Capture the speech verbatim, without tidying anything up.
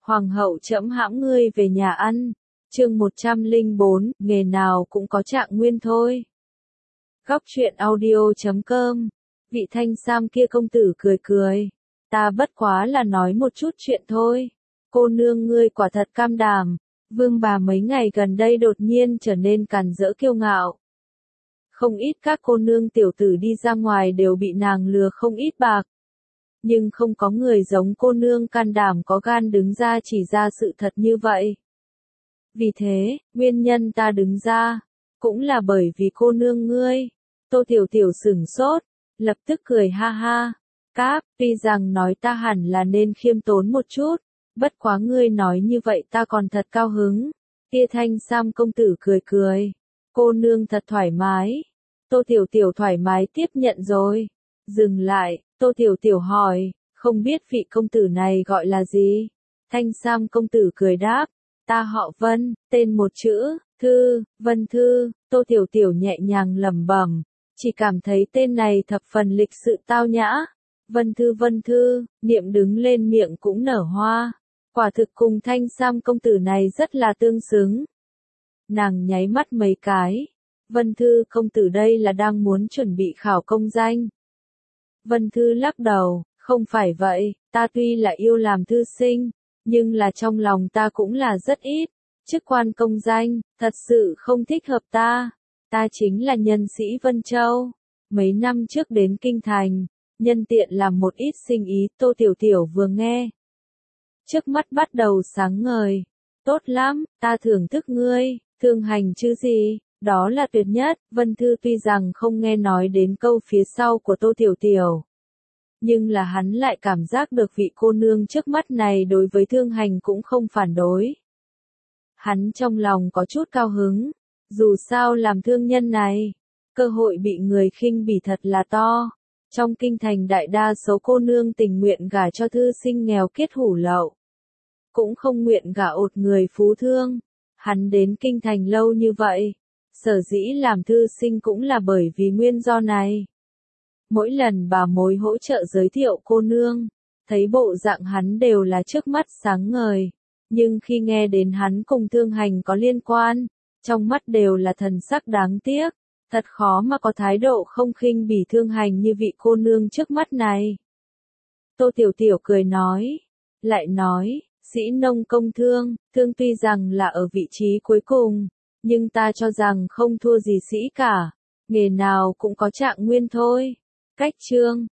Hoàng hậu trẫm hãm ngươi về nhà ăn. Chương một trăm lẻ bốn, nghề nào cũng có trạng nguyên thôi. Góc truyện audio chấm com. Vị thanh sam kia công tử cười cười. Ta bất quá là nói một chút chuyện thôi. Cô nương ngươi quả thật cam đảm. Vương bà mấy ngày gần đây đột nhiên trở nên càn rỡ kiêu ngạo. Không ít các cô nương tiểu tử đi ra ngoài đều bị nàng lừa không ít bạc. Nhưng không có người giống cô nương can đảm có gan đứng ra chỉ ra sự thật như vậy. Vì thế, nguyên nhân ta đứng ra, cũng là bởi vì cô nương ngươi. Tô Tiểu Tiểu sửng sốt, lập tức cười ha ha. Cáp, tuy rằng nói ta hẳn là nên khiêm tốn một chút, bất quá ngươi nói như vậy ta còn thật cao hứng. Kia thanh sam công tử cười cười. Cô nương thật thoải mái. Tô Tiểu Tiểu thoải mái tiếp nhận rồi. Dừng lại, Tô Tiểu Tiểu hỏi, không biết vị công tử này gọi là gì? Thanh sam công tử cười đáp, ta họ Vân, tên một chữ, Thư, Vân Thư. Tô Tiểu Tiểu nhẹ nhàng lẩm bẩm, chỉ cảm thấy tên này thập phần lịch sự tao nhã. Vân Thư Vân Thư, niệm đứng lên miệng cũng nở hoa. Quả thực cùng thanh sam công tử này rất là tương xứng. Nàng nháy mắt mấy cái. Vân Thư công tử đây là đang muốn chuẩn bị khảo công danh. Vân Thư lắc đầu, không phải vậy, ta tuy là yêu làm thư sinh, nhưng là trong lòng ta cũng là rất ít. Chức quan công danh, thật sự không thích hợp ta. Ta chính là nhân sĩ Vân Châu. Mấy năm trước đến Kinh Thành, nhân tiện làm một ít sinh ý. Tô Tiểu Tiểu vừa nghe. Trước mắt bắt đầu sáng ngời. Tốt lắm, ta thưởng thức ngươi, thương hành chứ gì, đó là tuyệt nhất. Vân Thư tuy rằng không nghe nói đến câu phía sau của Tô Tiểu Tiểu. Nhưng là hắn lại cảm giác được vị cô nương trước mắt này đối với thương hành cũng không phản đối. Hắn trong lòng có chút cao hứng, dù sao làm thương nhân này, cơ hội bị người khinh bỉ thật là to. Trong Kinh Thành đại đa số cô nương tình nguyện gả cho thư sinh nghèo kiết hủ lậu, cũng không nguyện gả ột người phú thương. Hắn đến Kinh Thành lâu như vậy, sở dĩ làm thư sinh cũng là bởi vì nguyên do này. Mỗi lần bà mối hỗ trợ giới thiệu cô nương, thấy bộ dạng hắn đều là trước mắt sáng ngời, nhưng khi nghe đến hắn cùng thương hành có liên quan, trong mắt đều là thần sắc đáng tiếc, thật khó mà có thái độ không khinh bỉ thương hành như vị cô nương trước mắt này. Tô Tiểu Tiểu cười nói, lại nói, sĩ nông công thương, thương tuy rằng là ở vị trí cuối cùng, nhưng ta cho rằng không thua gì sĩ cả, nghề nào cũng có trạng nguyên thôi. Cách chương